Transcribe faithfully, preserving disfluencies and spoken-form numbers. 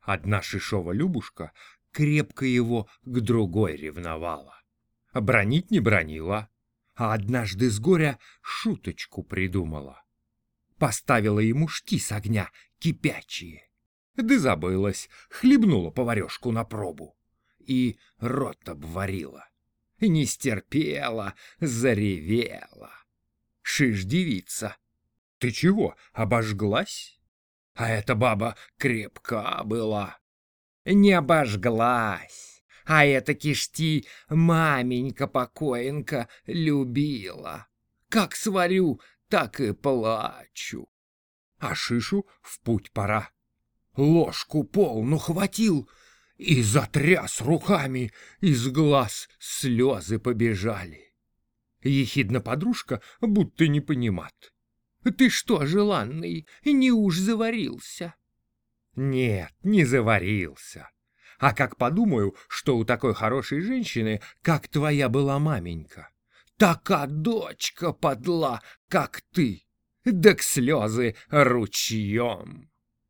Одна Шишова Любушка крепко его к другой ревновала. Бранить не бранила, а однажды с горя шуточку придумала. Поставила ему шти с огня кипячие, да забылась, хлебнула поварешку на пробу и рот обварила. Не стерпела, заревела. Шиш девица: «Ты чего, обожглась?» А эта баба крепка была. Не обожглась, а эта кишти маменька-покоенка любила. Как сварю, так и плачу. А Шишу в путь пора. Ложку полну хватил и затряс руками, из глаз слезы побежали. Ехидна подружка, будто не понимат: «Ты что, желанный, не уж заварился?» Нет, не заварился. А как подумаю, что у такой хорошей женщины, как твоя была маменька, така дочка подла, как ты, да к слезы ручьем.